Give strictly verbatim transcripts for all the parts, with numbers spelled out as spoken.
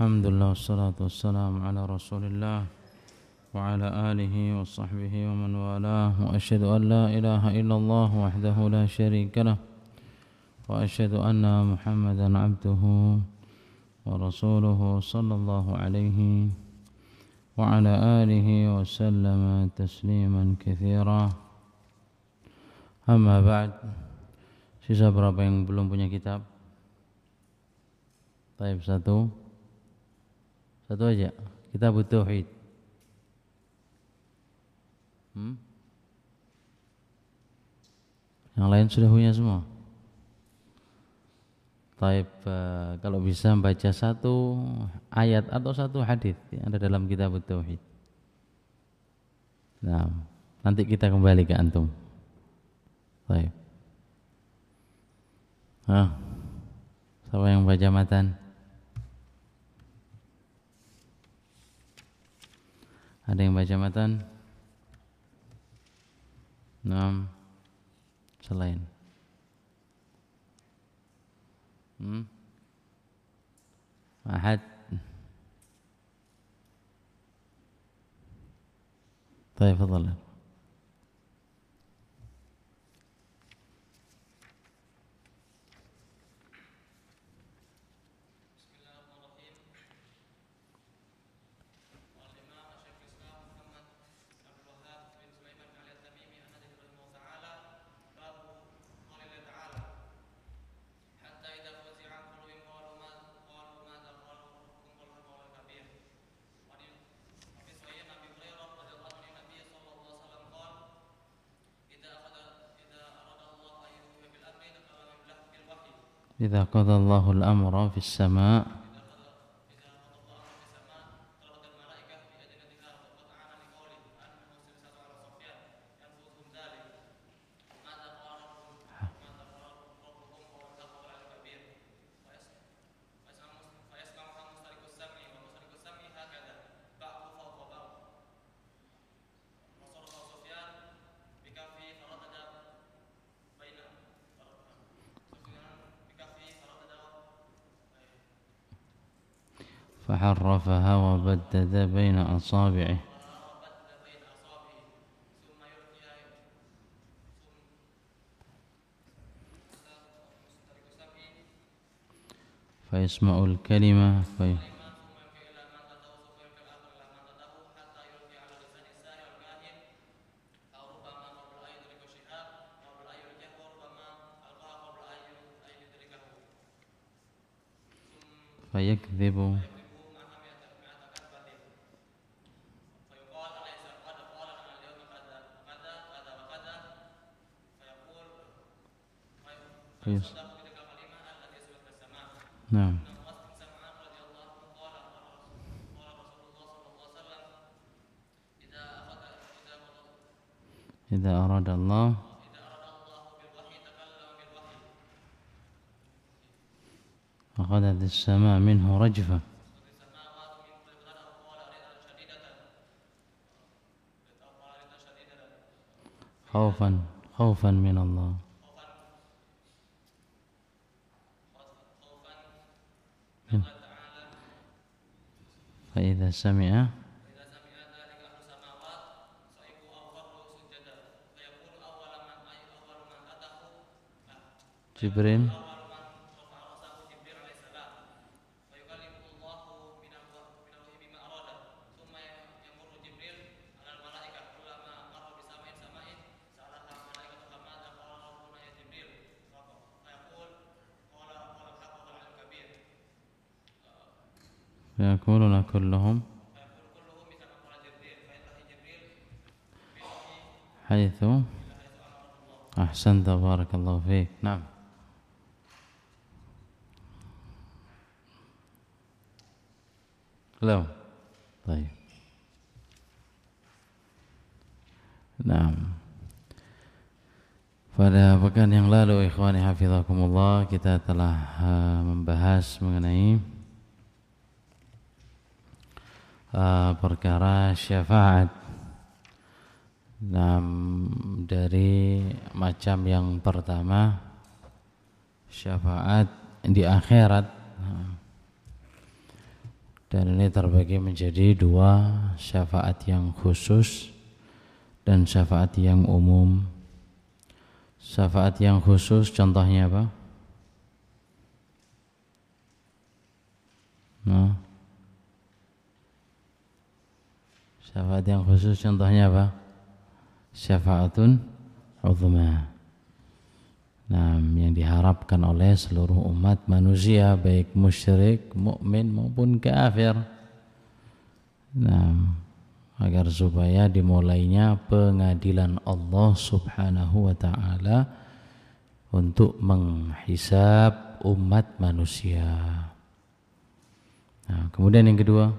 Alhamdulillah wassalatu wassalamu ala rasulillah wa ala alihi wa sahbihi wa man walah wa asyhadu an la ilaha illallah wahdahu la syarika lah wa asyhadu anna Muhammadan abduhu wa rasuluhu sallallahu alaihi wa ala alihi wa sallama tasliman katsira. Amma ba'd. Sisa berapa yang belum punya kitab? Taib satu. Satu aja. Kitab Tauhid. Hmm? Yang lain sudah punya semua. Taib, uh, kalau bisa baca satu ayat atau satu hadis yang ada dalam kitab Tauhid. Nah, nanti kita kembali ke antum. Taib. Ah, siapa yang baca matan? Ada yang baca matan? Naam. Selain Hmm? Ahad. Baik, fadhal. إذا قضى الله الأمر في السماء فحرفها وبدد بين أصابعه فيسمع الكلمة في فيكذب Yes. Nah. Idza arada Allah akhadhat as-samaa minhu rajfa khaufan khaufan min Allah. فإذا سمع جبريل فيقولون كلهم حيث أحسنت بارك الله فيك. نعم. Belum. Baik. Nah, pada pekan yang lalu ikhwani hafizakumullah kita telah uh, membahas mengenai uh, perkara syafaat. Nah, dari macam yang pertama syafaat di akhirat. Dan ini terbagi menjadi dua, syafaat yang khusus dan syafaat yang umum. Syafaat yang khusus contohnya apa? Nah, syafaat yang khusus contohnya apa? Syafaatun uzma. Nah, yang diharapkan oleh seluruh umat manusia, baik musyrik, mukmin maupun kafir. Nah, agar supaya dimulainya pengadilan Allah Subhanahu wa taala untuk menghisab umat manusia. Nah, kemudian yang kedua,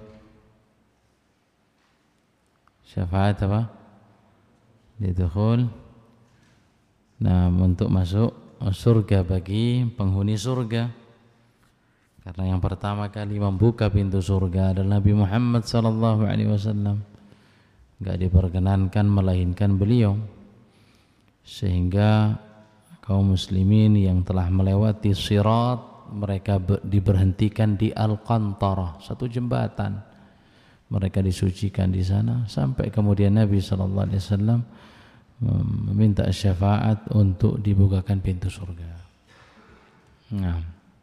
syafaat apa? Didukhul. Nah, untuk masuk surga bagi penghuni surga. Karena yang pertama kali membuka pintu surga adalah Nabi Muhammad sallallahu alaihi wasallam. Enggak diperkenankan melainkan beliau. Sehingga kaum muslimin yang telah melewati sirat, mereka diberhentikan di Al-Qantarah, satu jembatan. Mereka disucikan di sana sampai kemudian Nabi sallallahu alaihi wasallam meminta syafaat untuk dibukakan pintu surga. Nah,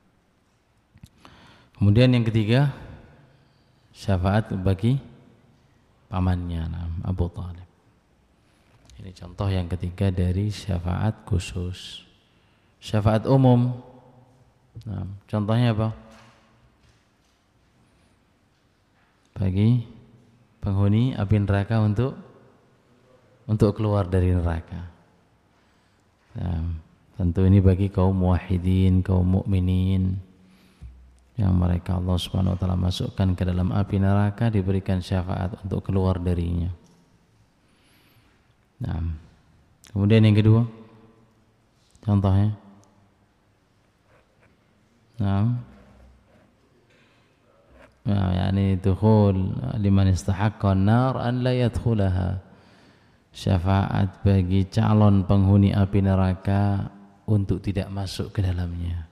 kemudian yang ketiga, syafaat bagi pamannya, Abu Thalib. Ini contoh yang ketiga dari syafaat khusus. Syafaat umum, nah, contohnya apa? Bagi penghuni api neraka untuk untuk keluar dari neraka. Nah, tentu ini bagi kaum muwahhidin, kaum mukminin yang mereka Allah Subhanahu wa taala masukkan ke dalam api neraka, diberikan syafaat untuk keluar darinya. Nah, kemudian yang kedua, contohnya, nah, nah yakni dukhul liman istahaqqa an-nar an la yadkhulaha. Syafaat bagi calon penghuni api neraka untuk tidak masuk ke dalamnya.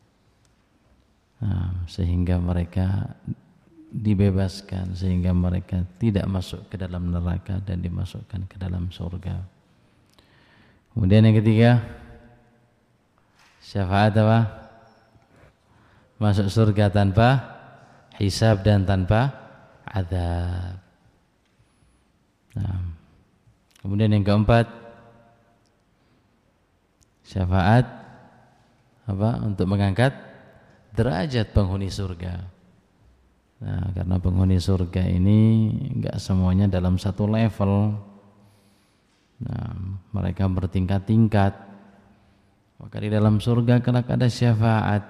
Nah, sehingga mereka dibebaskan, sehingga mereka tidak masuk ke dalam neraka dan dimasukkan ke dalam surga. Kemudian yang ketiga, syafaat apa? Masuk surga tanpa hisab dan tanpa azab. Nah, kemudian yang keempat, syafaat apa? Untuk mengangkat derajat penghuni surga. Nah, karena penghuni surga ini enggak semuanya dalam satu level. Nah, mereka bertingkat-tingkat. Maka di dalam surga kelak ada syafaat.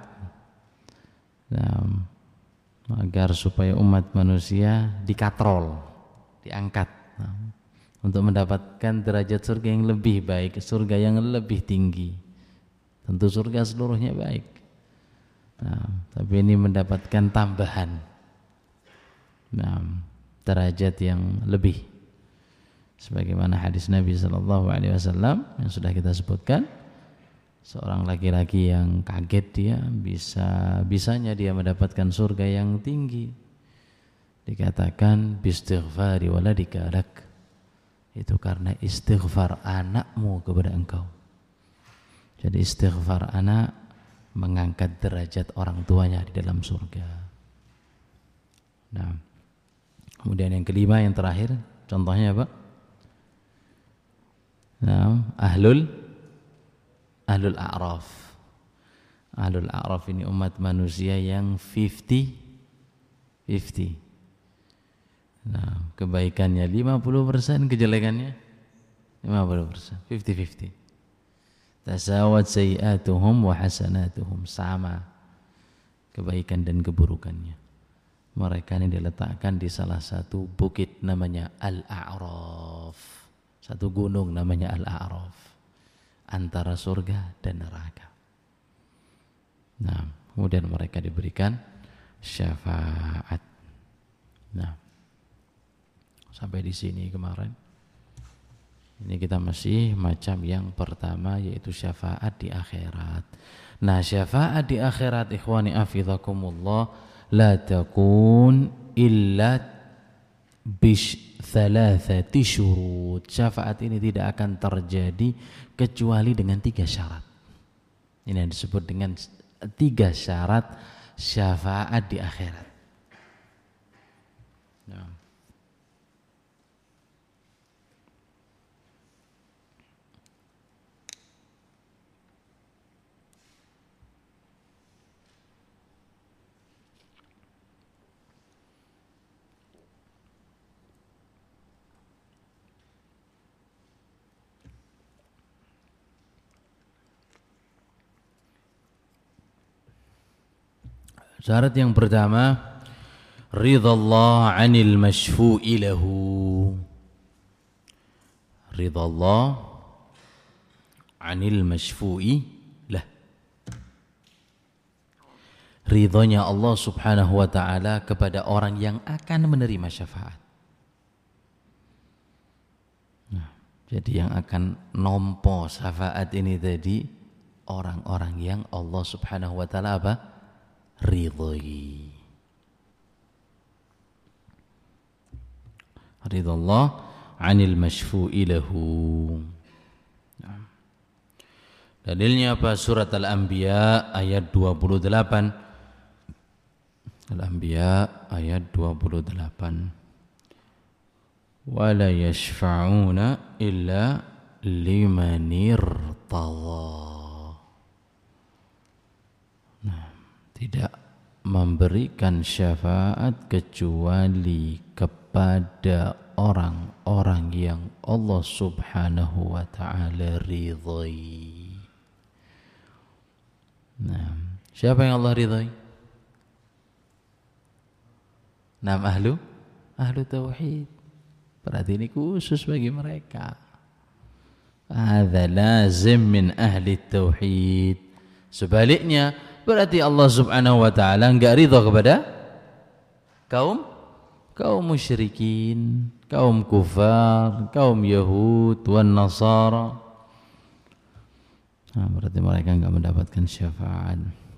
Nah, agar supaya umat manusia dikatrol, diangkat. Nah, untuk mendapatkan derajat surga yang lebih baik, surga yang lebih tinggi. Tentu surga seluruhnya baik. Nah, tapi ini mendapatkan tambahan, nah, derajat yang lebih. Sebagaimana hadis Nabi sallallahu alaihi wasallam yang sudah kita sebutkan, seorang laki-laki yang kaget dia bisa bisanya dia mendapatkan surga yang tinggi. Dikatakan bistighfari waladika lak. Itu karena istighfar anakmu kepada engkau. Jadi istighfar anak mengangkat derajat orang tuanya di dalam surga. Nah, kemudian yang kelima, yang terakhir, contohnya apa? Nah, ahlul ahlul a'raf. Ahlul a'raf ini umat manusia yang fifty fifty. Nah, kebaikannya lima puluh persen, kejelekannya lima puluh persen, fifty fifty. Tasawat sayi'atuhum wa hasanatuhum, sama kebaikan dan keburukannya. Mereka ini diletakkan di salah satu bukit namanya Al-A'raf, satu gunung namanya Al-A'raf, antara surga dan neraka. Nah, kemudian mereka diberikan syafaat. Nah, sampai di sini kemarin. Ini kita masih macam yang pertama, yaitu syafaat di akhirat. Nah, syafaat di akhirat, ikhwani afidhakumullah, la takun illa bish thalathati syurut. Syafaat ini tidak akan terjadi kecuali dengan tiga syarat. Ini yang disebut dengan tiga syarat syafaat di akhirat. Nah. Syarat yang pertama, ridallah 'anil masyfu'i lahu. Ridallah 'anil masyfu'i lah. Ridhonya Allah Subhanahu wa taala kepada orang yang akan menerima syafaat. Nah, jadi yang akan nompo syafaat ini tadi orang-orang yang Allah Subhanahu wa taala apa? Ridhoi. Ridallah 'anil masyfu'i lahu. Nah. Dalilnya apa? Surat Al-Anbiya ayat dua puluh delapan. Al-Anbiya ayat dua puluh delapan. Wa la yashfa'una illa liman irtadha. Tidak memberikan syafaat kecuali kepada orang-orang yang Allah Subhanahu wa taala ridhai. Nah, siapa yang Allah ridhai? Nam ahlu ahlu tauhid. Berarti ini khusus bagi mereka. Hadza lazim min ahli tauhid. Sebaliknya berarti Allah Subhanahu wa taala enggak ridha kepada kaum kaum musyrikin, kaum kufar, kaum Yahud wan Nasara. Nah, berarti mereka enggak mendapatkan syafaat.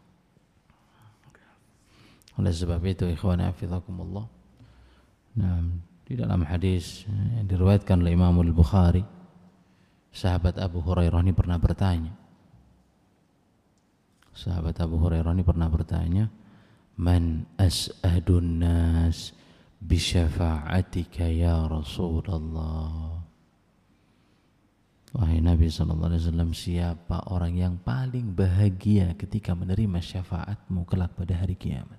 Oleh sebab itu ikhwan hafizakumullah. Nah, di dalam hadis yang diriwayatkan oleh Imam Al-Bukhari, sahabat Abu Hurairah ini pernah bertanya. Sahabat Abu Hurairah ini pernah bertanya, "Man as'adun nas bi syafa'atika ya Rasulullah?" Wahai Nabi sallallahu alaihi wasallam, siapa orang yang paling bahagia ketika menerima syafaatmu kelak pada hari kiamat?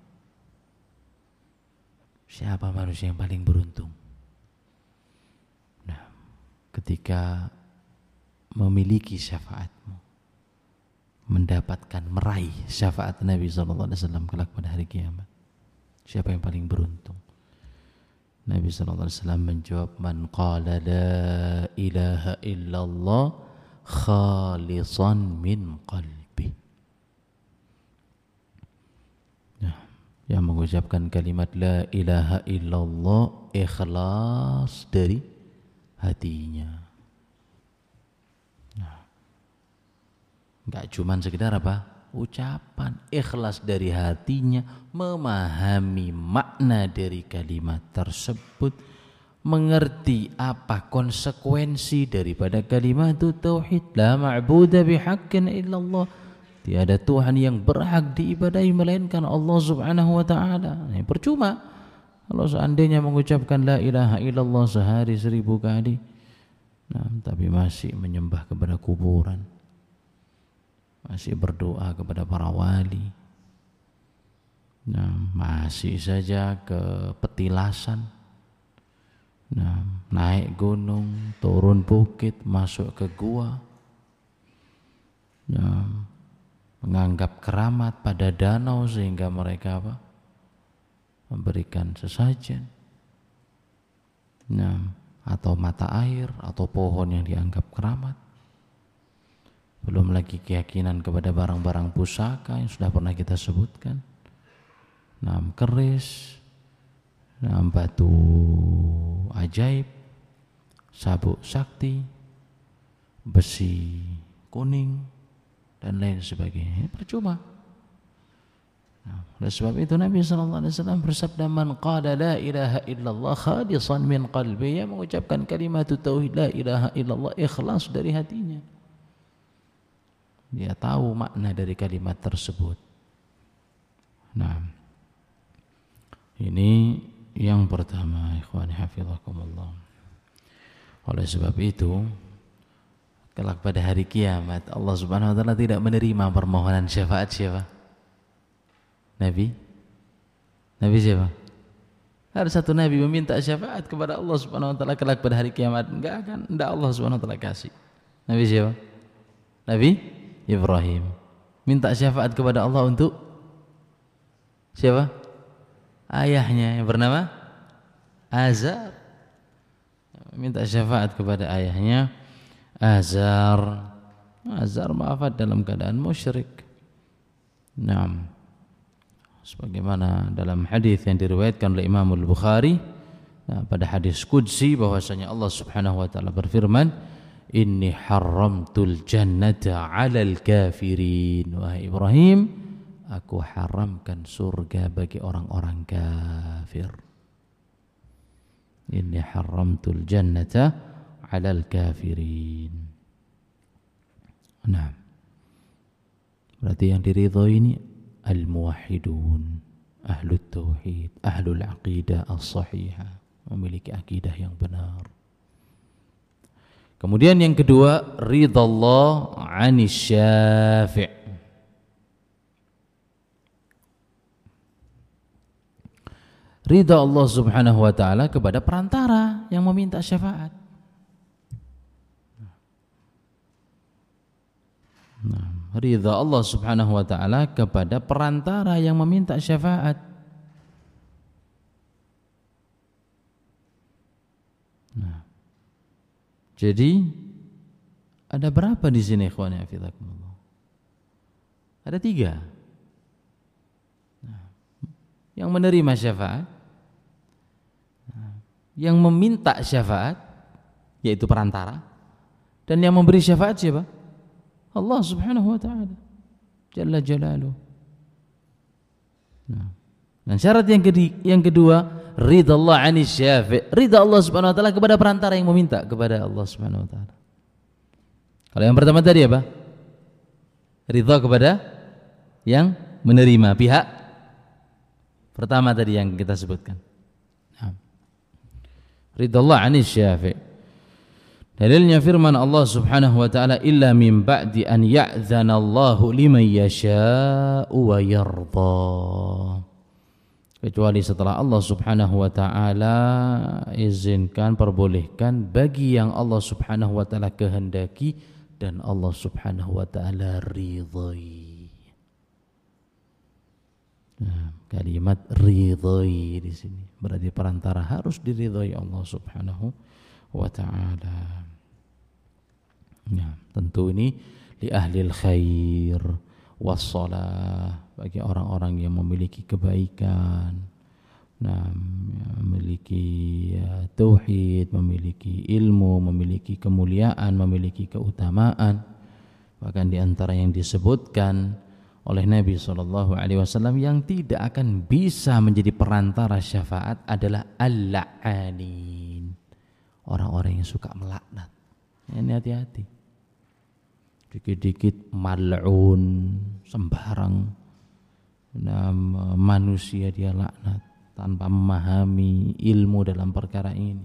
Siapa manusia yang paling beruntung? Nah, ketika memiliki syafaatmu, mendapatkan meraih syafaat Nabi sallallahu alaihi wasallam kelak pada hari kiamat, siapa yang paling beruntung? Nabi sallallahu alaihi wasallam menjawab, man qala la ilaha illallah khalisan min qalbi. Nah, yang mengucapkan kalimat la ilaha illallah ikhlas dari hatinya. Enggak cuman sekedar apa? Ucapan, ikhlas dari hatinya, memahami makna dari kalimat tersebut, mengerti apa konsekuensi daripada kalimat itu tauhid. La ma'budu bihaqqin illallah. Tiada Tuhan yang berhak diibadahi melainkan Allah Subhanahu wa taala. Ini percuma kalau seandainya mengucapkan la ilaha illallah sehari seribu kali, nah, tapi masih menyembah kepada kuburan, masih berdoa kepada para wali, nah, masih saja ke petilasan, nah, naik gunung, turun bukit, masuk ke gua, nah, menganggap keramat pada danau sehingga mereka apa? Memberikan sesajen, nah, atau mata air atau pohon yang dianggap keramat. Belum lagi keyakinan kepada barang-barang pusaka yang sudah pernah kita sebutkan. Nah, keris, nah, batu ajaib, sabuk sakti, besi kuning, dan lain sebagainya. Percuma. Nah, oleh sebab itu Nabi sallallahu alaihi wasallam bersabda, man qala la ilaha illallah khalisan min qalbi, yang mengucapkan kalimat tauhid la ilaha illallah ikhlas dari hatinya. Dia tahu makna dari kalimat tersebut. Nah, ini yang pertama, ikhwani hafizakumullah. Oleh sebab itu, kelak pada hari kiamat Allah Subhanahu wa taala tidak menerima permohonan syafaat siapa? Nabi? Nabi siapa? Ada satu nabi meminta syafaat kepada Allah Subhanahu wa taala kelak pada hari kiamat, enggak akan, enggak Allah Subhanahu wa taala kasih. Nabi siapa? Nabi Ibrahim. Minta syafaat kepada Allah untuk siapa? Ayahnya yang bernama Azar. Minta syafaat kepada ayahnya Azar. Azar wafat dalam keadaan musyrik. Naam. Sebagaimana dalam hadis yang diriwayatkan oleh Imam Al-Bukhari, nah, pada hadis qudsi bahwasanya Allah Subhanahu wa taala berfirman, inni haramtul jannata 'alal kafirin. Wahai Ibrahim, aku haramkan surga bagi orang-orang kafir. Inni haramtul jannata 'alal kafirin. Nah, berarti yang diridhoi ini al-muwahhidun, ahlut tauhid, ahlul aqidah as-sahihah, memiliki akidah yang benar. Kemudian yang kedua, ridallah 'anis syafi'. Ridha Allah Subhanahu wa taala kepada perantara yang meminta syafaat. Nah, ridha Allah Subhanahu wa taala kepada perantara yang meminta syafaat. Nah, jadi ada berapa di sini ikhwani hafizakumullah? Ada tiga. Nah, yang menerima syafaat, nah, yang meminta syafaat yaitu perantara, dan yang memberi syafaat siapa? Allah Subhanahu wa taala Jalla Jalaluh. Nah, dan syarat yang kedua, yang kedua ridallah 'anis syafi', ridha Allah Subhanahu wa taala kepada perantara yang meminta kepada Allah Subhanahu wa taala. Kalau yang pertama tadi apa? Ridha kepada yang menerima, pihak pertama tadi yang kita sebutkan. Nah, ridallah 'anis syafi'. Dalilnya firman Allah Subhanahu wa taala, illa min ba'di an ya'dzana Allahu liman yasha'u wa yarda. Kecuali setelah Allah Subhanahu wa taala izinkan, perbolehkan bagi yang Allah Subhanahu wa taala kehendaki dan Allah Subhanahu wa taala ridhai. Nah, kalimat ridhai di sini berarti perantara harus diridhai Allah Subhanahu wa ta'ala. Ya, tentu ini li ahlil khair wassalah, bagi orang-orang yang memiliki kebaikan, nah, memiliki ya, tauhid, memiliki ilmu, memiliki kemuliaan, memiliki keutamaan. Bahkan di antara yang disebutkan oleh Nabi shallallahu alaihi wasallam yang tidak akan bisa menjadi perantara syafaat adalah al-la'anin, orang-orang yang suka melaknat. Ini hati-hati. Dikit-dikit mal'un, sembarang nah, manusia dia laknat tanpa memahami ilmu dalam perkara ini.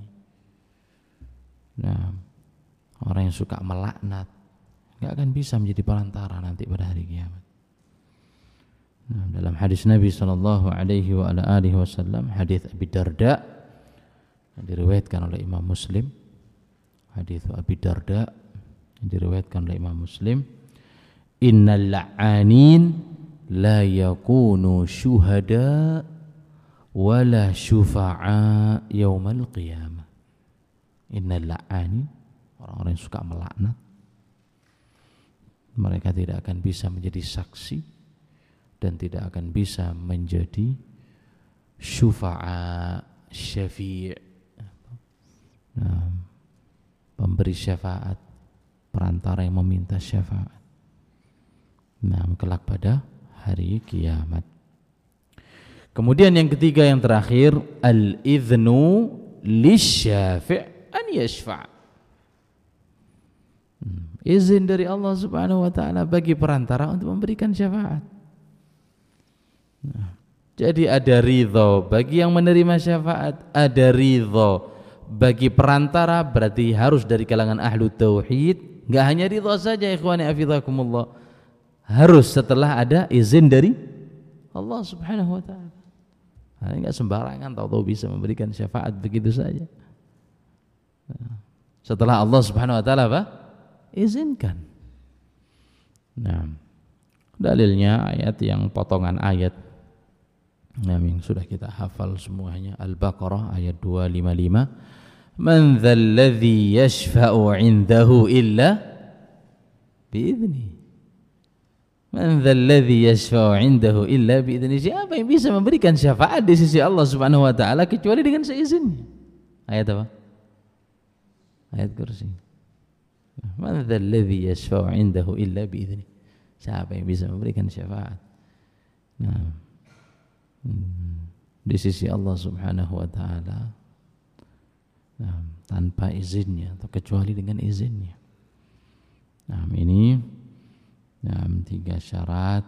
Nah, orang yang suka melaknat enggak akan bisa menjadi perantara nanti pada hari kiamat. Nah, dalam hadis Nabi sallallahu alaihi wa ala alihi wasallam, hadis Abi Darda yang diriwayatkan oleh Imam Muslim, hadis Abi Darda yang diriwayatkan oleh Imam Muslim, innal la'anin la yakunu syuhada wala syufa'a yaumal qiyamah. Innal la'anin, orang-orang yang suka melaknat, mereka tidak akan bisa menjadi saksi dan tidak akan bisa menjadi syufa'a, syafi', nah, pemberi syafaat, perantara yang meminta syafaat. Nah, kelak pada hari kiamat. Kemudian yang ketiga yang terakhir, al-idhnu lisyafi' an yashfa'. Hmm. Izin dari Allah Subhanahu wa taala bagi perantara untuk memberikan syafaat. Nah, jadi ada ridho bagi yang menerima syafaat, ada ridho bagi perantara, berarti harus dari kalangan ahlu tauhid. Enggak hanya ridho saja ikhwani hafizakumullah, harus setelah ada izin dari Allah Subhanahu wa taala. Nah, enggak sembarangan tahu-tahu bisa memberikan syafaat begitu saja. Nah, setelah Allah Subhanahu wa taala apa? Izinkan. Nah, dalilnya ayat yang potongan ayat yang sudah kita hafal semuanya, Al-Baqarah ayat dua ratus lima puluh lima. Man dzalladzi yashfa'u 'indahu illa bi'idznihi. Man dzalladzi yashfa'u 'indahu illa bi'idznihi. Siapa yang bisa memberikan syafaat di sisi Allah Subhanahu wa taala kecuali dengan seizinnya? Ayat apa? Ayat kursi. Man dzalladzi yashfa'u 'indahu illa bi'idznihi. Siapa yang bisa memberikan syafaat? Nah, di sisi Allah Subhanahu wa taala, nah, tanpa izinnya atau kecuali dengan izinnya. Nah, ini nah, tiga syarat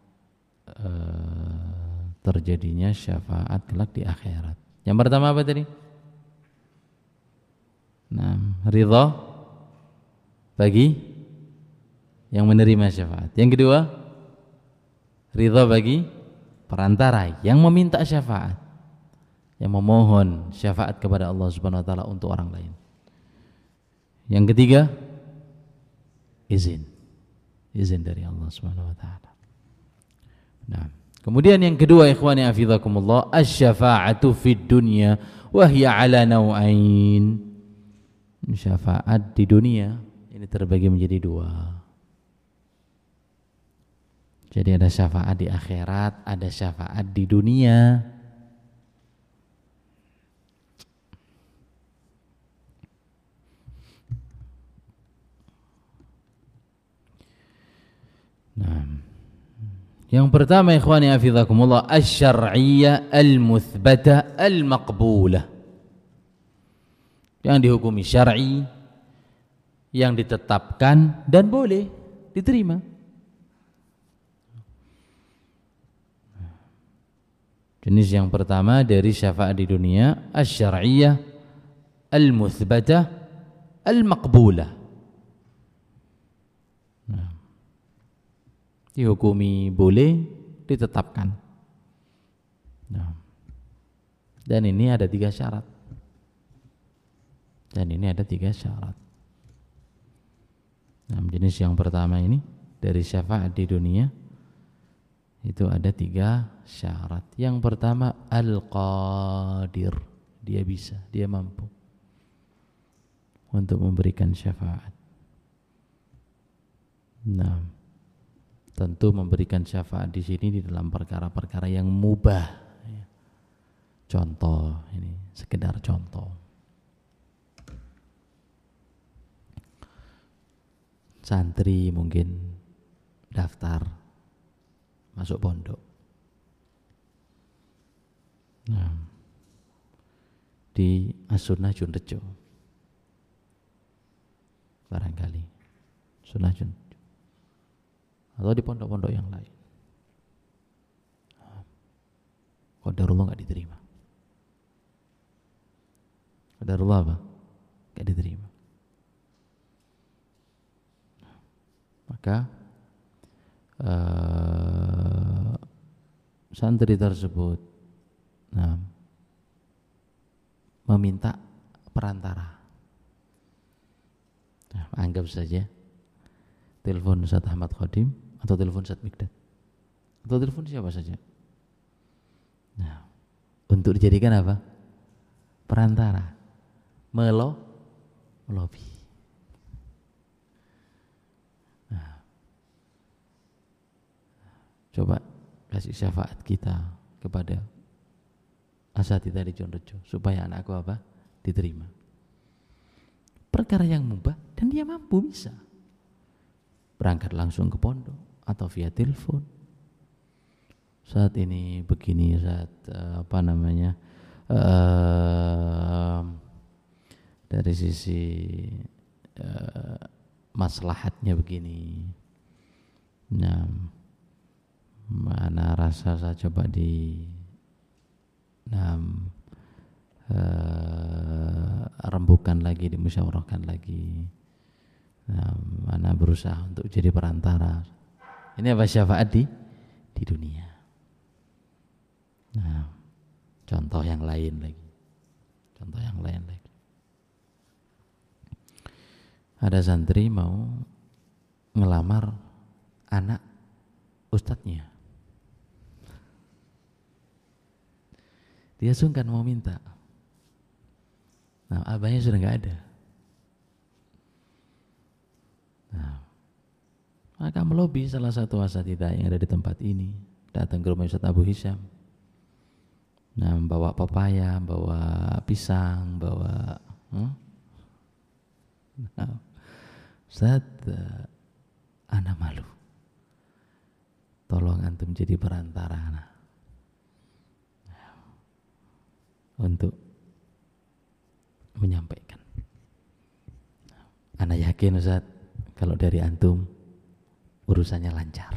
eh, terjadinya syafaat kelak di akhirat. Yang pertama apa tadi? Nah, ridha bagi yang menerima syafaat. Yang kedua, ridha bagi perantara yang meminta syafaat, yang memohon syafaat kepada Allah Subhanahu wa taala untuk orang lain. Yang ketiga, izin. Izin dari Allah Subhanahu wa taala. Nah, kemudian yang kedua ikhwani hafizakumullah, asy-syafa'atu fid dunya wa hiya 'ala naw'ain. Syafaat di dunia ini terbagi menjadi dua. Jadi ada syafaat di akhirat, ada syafaat di dunia. Nah, yang pertama ikhwani hafizakumullah, asy-syar'iyyah al-muthbatah al-maqbulah. Yang dihukumi syar'i, yang ditetapkan dan boleh diterima. Jenis yang pertama dari syafaat di dunia, asy-syar'iyyah al-muthbatah al-maqbulah. Nah, dihukumi boleh, ditetapkan. Nah, dan ini ada tiga syarat. Dan ini ada tiga syarat. Nah, jenis yang pertama ini dari syafaat di dunia itu ada tiga syarat. Yang pertama, al-qadir, dia bisa, dia mampu untuk memberikan syafaat. Nah, tentu memberikan syafaat di sini di dalam perkara-perkara yang mubah. Contoh ini, sekedar contoh. Santri mungkin daftar masuk pondok. Nah, di As-Sunnah Junrejo barangkali Sunnah Junrejo atau di pondok-pondok yang lain. Qadarullah enggak diterima. Qadarullah apa? Enggak diterima. Maka uh, santri tersebut nah, meminta perantara. Nah, anggap saja telepon Ustaz Ahmad Khadim atau telepon Ustaz Mikdad atau telepon siapa saja. Nah, untuk dijadikan apa? Perantara, melo, melobi. Coba kasih syafaat kita kepada asatidz di Junrejo supaya anakku apa? Diterima. Perkara yang mubah dan dia mampu, bisa. Berangkat langsung ke pondok atau via telepon. saat ini begini, saat uh, apa namanya uh, dari sisi uh, maslahatnya begini. Nah, mana rasa saya coba di nah, uh, rembukan lagi, dimusyawarahkan lagi. Nah, mana berusaha untuk jadi perantara. Ini apa syafaat di di dunia. Nah, contoh yang lain lagi. Contoh yang lain lagi. Ada santri mau ngelamar anak ustadznya. Dia sungkan mau minta. Nah, abahnya sudah nggak ada. Nah, maka melobi salah satu asatidzah yang ada di tempat ini, datang ke rumah Ustaz Abu Hisham. Nah, bawa pepaya, bawa pisang, bawa hmm? Nah, Ustaz, uh, ana malu. Tolong antum jadi perantara ana. Nah, untuk menyampaikan. Ana yakin Ustaz, kalau dari antum urusannya lancar.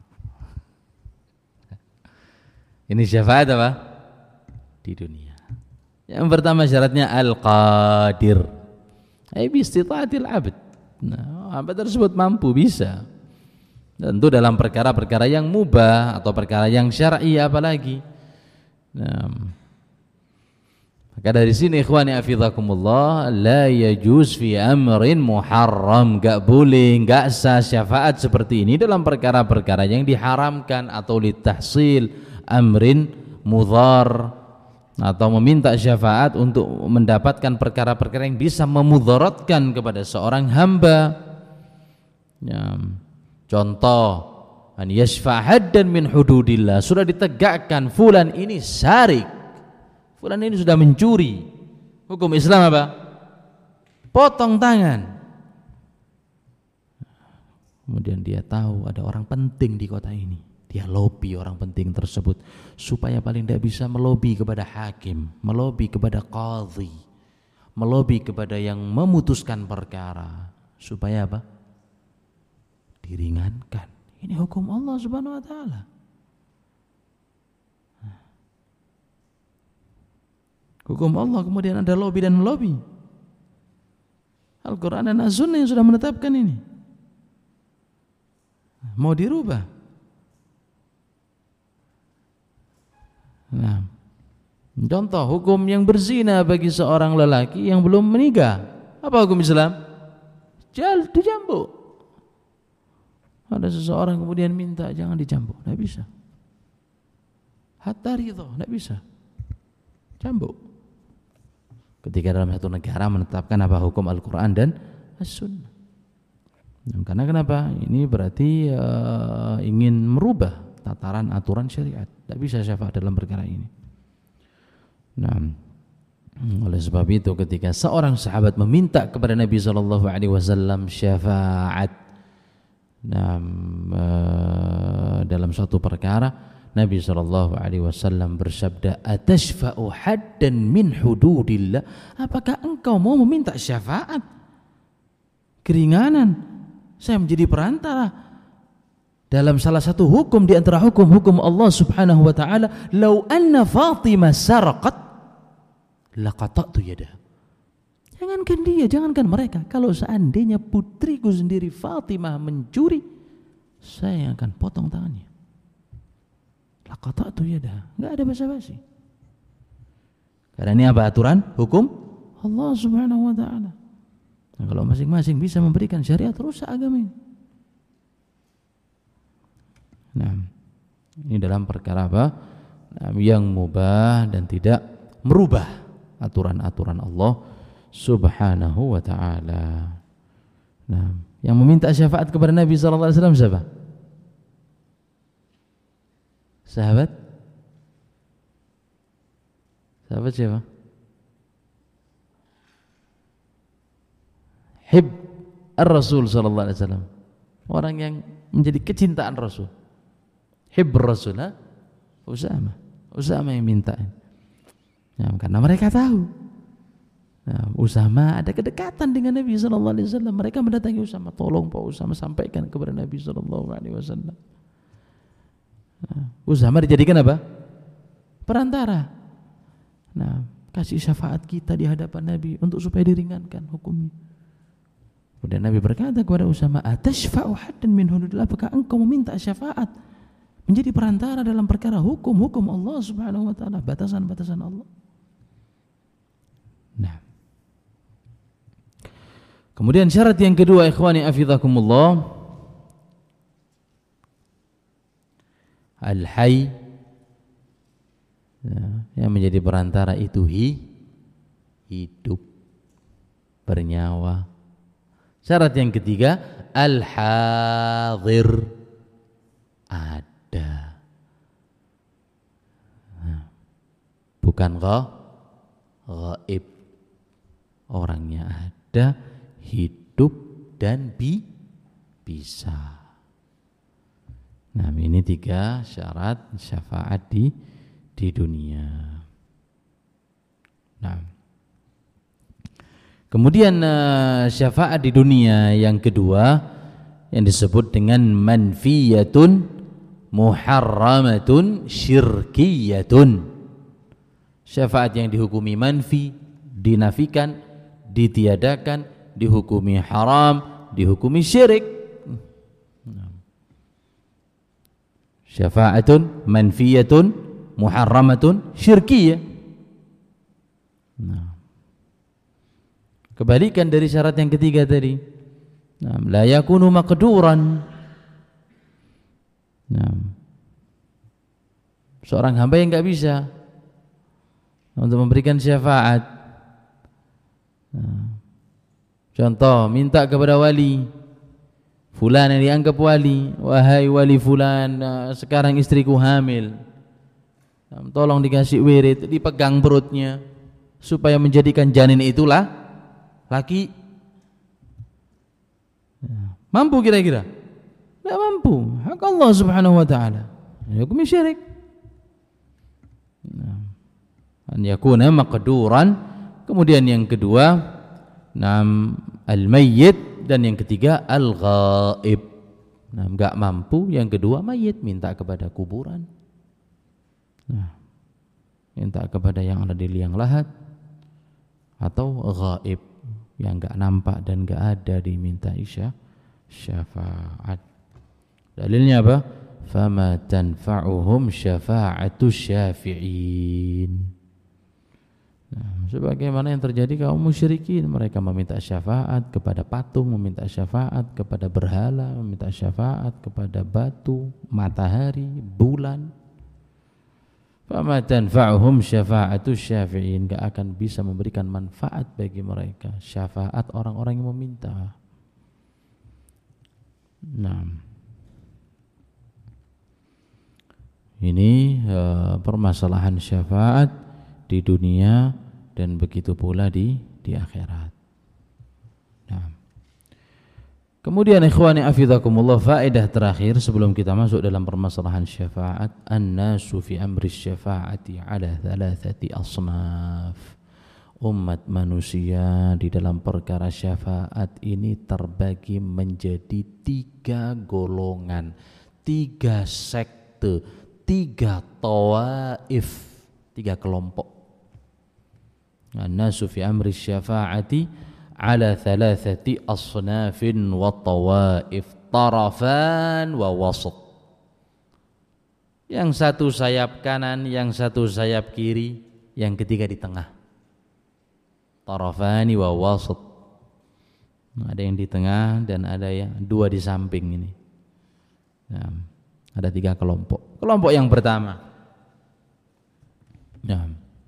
Ini syafaat apa? Di dunia. Yang pertama syaratnya al-qadir. Ai bi istita'atil 'abd. Nah, abad tersebut mampu, bisa. Tentu dalam perkara-perkara yang mubah atau perkara yang syar'i apalagi. Nah, maka dari sini ikhwani hafizakumullah, la yajuz fi amrin muharram, enggak boleh, enggak sah syafaat seperti ini dalam perkara-perkara yang diharamkan atau litahsil amrin mudhar, atau meminta syafaat untuk mendapatkan perkara-perkara yang bisa memudaratkan kepada seorang hamba. Ya, contoh, an yashfa' haddan min hududillah, sudah ditegakkan fulan ini syarik, fulan ini sudah mencuri. Hukum Islam apa? Potong tangan. Kemudian dia tahu ada orang penting di kota ini, dia lobi orang penting tersebut supaya paling tidak bisa melobi kepada hakim, melobi kepada qadhi, melobi kepada yang memutuskan perkara supaya apa? Diringankan. Ini hukum Allah Subhanahu wa taala. Hukum Allah, kemudian ada lobi dan melobi. Al-Quran dan As-Sunnah yang sudah menetapkan ini. Mau dirubah. Nah, contoh hukum yang berzina bagi seorang lelaki yang belum menikah. Apa hukum Islam? Jal, dijambuk. Ada seseorang kemudian minta jangan dicambuk, tidak bisa. Hatta ridho, tidak bisa. Cambuk. Ketika dalam satu negara menetapkan apa hukum Al-Quran dan As-Sunnah. Karena kenapa? Ini berarti uh, ingin merubah tataran aturan syariat. Tidak bisa syafaat dalam perkara ini. Nah, oleh sebab itu ketika seorang sahabat meminta kepada Nabi shallallahu alaihi wasallam syafaat, nah, uh, dalam suatu perkara, Nabi shallallahu alaihi wasallam bersabda, atashfa'u haddan min hududillah, apakah engkau mau meminta syafaat, keringanan, saya menjadi perantara dalam salah satu hukum di antara hukum-hukum Allah Subhanahu wa taala. Lau anna Fatimah sarqat laqata'tu yadah. Jangankan dia, jangankan mereka, kalau seandainya putriku sendiri Fatimah mencuri, saya yang akan potong tangannya. Laqata'tu yadah. Enggak ada basa-basi. Karena ini apa aturan hukum Allah Subhanahu wa taala. Nah, kalau masing-masing bisa memberikan syariat, rusak agama ini. Nah, ini dalam perkara apa? Nah, yang mubah dan tidak merubah aturan-aturan Allah Subhanahu wa ta'ala. Nah, yang meminta syafaat kepada Nabi sallallahu alaihi wasallam siapa? Sahabat? Sahabat siapa? Hib ar-Rasul sallallahu alaihi wasallam. Orang yang menjadi kecintaan Rasul. Hib Rasul, ha? Usama. Usama yang minta. Ya, karena mereka tahu. Nah, Usama ada kedekatan dengan Nabi sallallahu alaihi wasallam. Mereka mendatangi Usama, tolong Pak Usama sampaikan kepada Nabi sallallahu alaihi wasallam. Nah, Usama dijadikan apa? Perantara. Nah, kasih syafaat kita di hadapan Nabi untuk supaya diringankan hukumnya. Kemudian Nabi berkata kepada Usama, "Atashfa'u haddan min hududillah?" Apakah engkau meminta syafaat menjadi perantara dalam perkara hukum-hukum Allah Subhanahu wa taala, batasan-batasan Allah? Nah. Kemudian syarat yang kedua, ikhwani afizakumullah, al-hayy, ya, yang menjadi perantara itu hi, hidup, bernyawa. Syarat yang ketiga, al-hadir, ada. Nah, bukan ghaib, orangnya ada, hidup dan bi bisa. Nah, ini tiga syarat syafaat di di dunia. Nah, kemudian uh, syafaat di dunia yang kedua yang disebut dengan manfiyatun muharramatun syirkiyatun. Syafaat yang dihukumi manfi, dinafikan, ditiadakan, dihukumi haram, dihukumi syirik. Syafaatun manfiyatun muharramatun syirkiyah. Nah, kebalikan dari syarat yang ketiga tadi. Nah, la yakunu maqduran. Nah, seorang hamba yang enggak bisa untuk memberikan syafaat. Nah, contoh, minta kepada wali fulan yang dianggap wali, wahai wali fulan, sekarang istriku hamil, tolong dikasih wirid, dipegang perutnya supaya menjadikan janin itulah laki. Mampu kira-kira? Tidak mampu. Hak Allah Subhanahu wa taala. Hukum syirik. An yakuna maqduran. Kemudian yang kedua, nam al-mayyit, dan yang ketiga al-ghaib. Nah, enggak mampu, yang kedua mayit, minta kepada kuburan. Nah, minta kepada yang ada di liang lahat, atau ghaib yang enggak nampak dan enggak ada, diminta isya syafaat. Dalilnya apa? Fama tanfa'uhum syafa'atu syafi'in. Nah, sebagaimana yang terjadi kaum musyrikin, mereka meminta syafaat kepada patung, meminta syafaat kepada berhala, meminta syafaat kepada batu, matahari, bulan. Fama tanfa'uhum syafa'atu syafi'in, enggak akan bisa memberikan manfaat bagi mereka syafaat orang-orang yang meminta. Nah, ini uh, permasalahan syafaat di dunia dan begitu pula di di akhirat. Nah, kemudian ikhwani afizakumullah, faedah terakhir sebelum kita masuk dalam permasalahan syafaat, an-nasu fi amri syafaati ala thalathati asnaf. Umat manusia di dalam perkara syafaat ini terbagi menjadi tiga golongan, tiga sekte, tiga tawaif, tiga kelompok. An-nasu fi amri syafaati ala thalathati asnafin wa tawaif, tarafan wa wasat. Yang satu sayap kanan, yang satu sayap kiri, yang ketiga di tengah. Tarafani wa wasat. Ada yang di tengah dan ada yang dua di samping ini. Nah, ada tiga kelompok. Kelompok yang pertama, nah,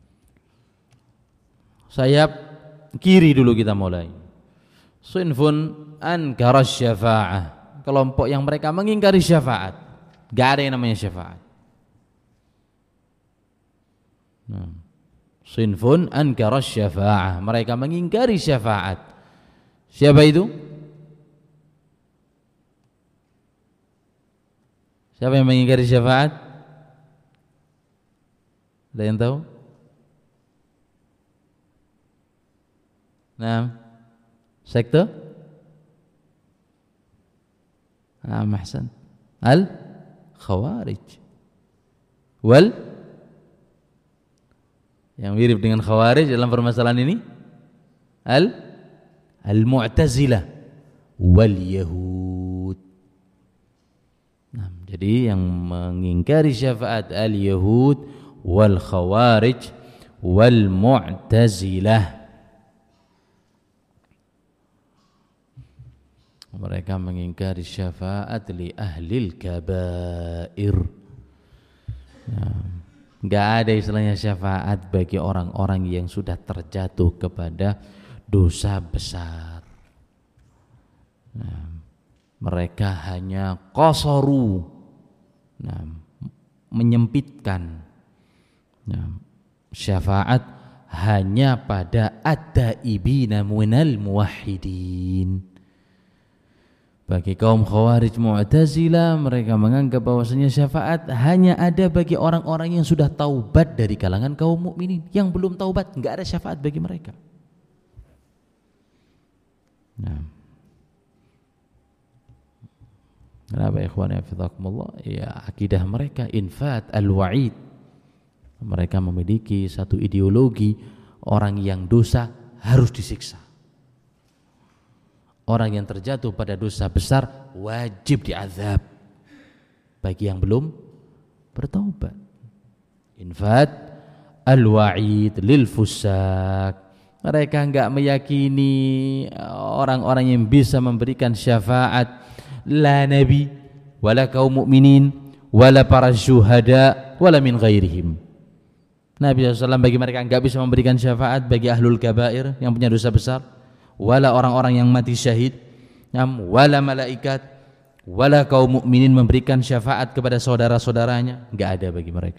sayap kiri dulu kita mulai. Sinfun ankara syafa'ah, kelompok yang mereka mengingkari syafaat. Gak ada yang namanya syafaat. Nah, sinfun ankara syafa'ah, mereka mengingkari syafaat. Siapa itu? Siapa yang mengingkari syafaat? Ada yang tahu? Nah, sekte? Ah, mahsan. Al Khawarij. Wal yang mirip dengan Khawarij dalam permasalahan ini Al Al-Mu'tazilah wal Yahud. Nah, jadi yang mengingkari syafaat al-Yahud wal Khawarij wal Mu'tazilah. Mereka mengingkari syafaat li ahlil kabair. Nah, enggak ada istilahnya syafaat bagi orang-orang yang sudah terjatuh kepada dosa besar. Nah, mereka hanya qasaru, nah, menyempitkan, nah, syafaat hanya pada at-taibina minal muwahhidin. Bagi kaum Khawarij Mu'tazilah, mereka menganggap bahwasanya syafaat hanya ada bagi orang-orang yang sudah taubat dari kalangan kaum mukminin. Yang belum taubat enggak ada syafaat bagi mereka. Nah, kenapa ikhwan hafizakumullah? Ya, akidah mereka infat al-wa'id. Mereka memiliki satu ideologi orang yang dosa harus disiksa. Orang yang terjatuh pada dosa besar wajib diazab bagi yang belum bertaubat. Infat al-wa'id lil fusak. Mereka enggak meyakini orang-orang yang bisa memberikan syafaat, la nabi wala kaum mukminin wala para syuhada wala min ghairihim. Nabi shallallahu alaihi wasallam bagi mereka enggak bisa memberikan syafaat bagi ahlul kabair yang punya dosa besar, wala orang-orang yang mati syahid, wala malaikat, wala kaum mukminin memberikan syafaat kepada saudara-saudaranya, enggak ada bagi mereka.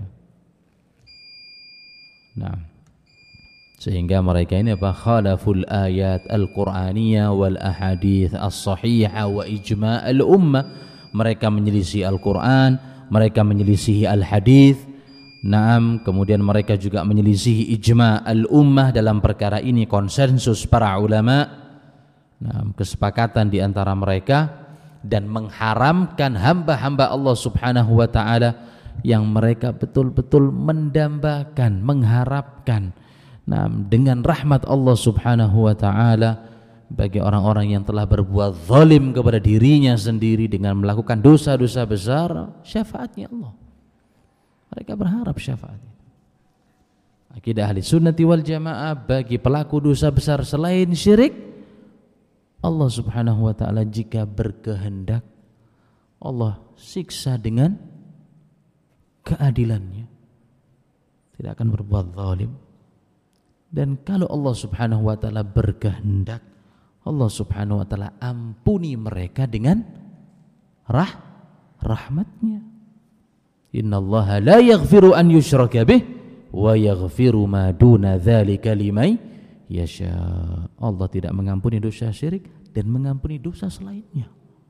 Nah, sehingga mereka ini apa? Khalaful ayat al-Qur'aniyah wal ahadits as-sahihah wa ijma' al-ummah. Mereka menyelisih Al-Qur'an, mereka menyelisihi al-hadits. Naam, kemudian mereka juga menyelisihi ijma' al-ummah dalam perkara ini, konsensus para ulama. Naam, kesepakatan di antara mereka, dan mengharamkan hamba-hamba Allah Subhanahu wa taala yang mereka betul-betul mendambakan, mengharapkan naam dengan rahmat Allah Subhanahu wa taala bagi orang-orang yang telah berbuat zalim kepada dirinya sendiri dengan melakukan dosa-dosa besar, syafaatnya Allah. Mereka berharap syafaat. Akidah ahli sunnati wal jamaah bagi pelaku dosa besar selain syirik, Allah Subhanahu wa ta'ala jika berkehendak, Allah siksa dengan keadilannya, tidak akan berbuat zalim. Dan kalau Allah Subhanahu wa ta'ala berkehendak, Allah Subhanahu wa ta'ala ampuni mereka dengan rah rahmatnya. Innallaha la yaghfiru an yushraka bih wa yaghfiru ma duna dzalika liman yasha. Allah tidak mengampuni dosa syirik dan mengampuni dosa selainnya.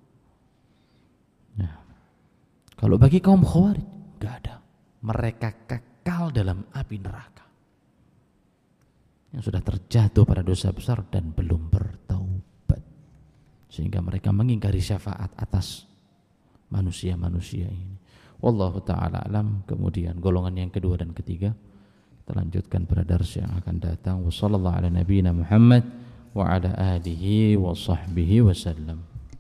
Nah, kalau bagi kaum Khawarij enggak ada. Mereka kekal dalam api neraka. Yang sudah terjatuh pada dosa besar dan belum bertaubat. Sehingga mereka mengingkari syafaat atas manusia-manusia ini. Wallahu ta'ala alam. Kemudian golongan yang kedua dan ketiga kita lanjutkan pada dars yang akan datang. Wassallallahu ala nabiyina Muhammad wa ala alihi wa sahbihi wasallam.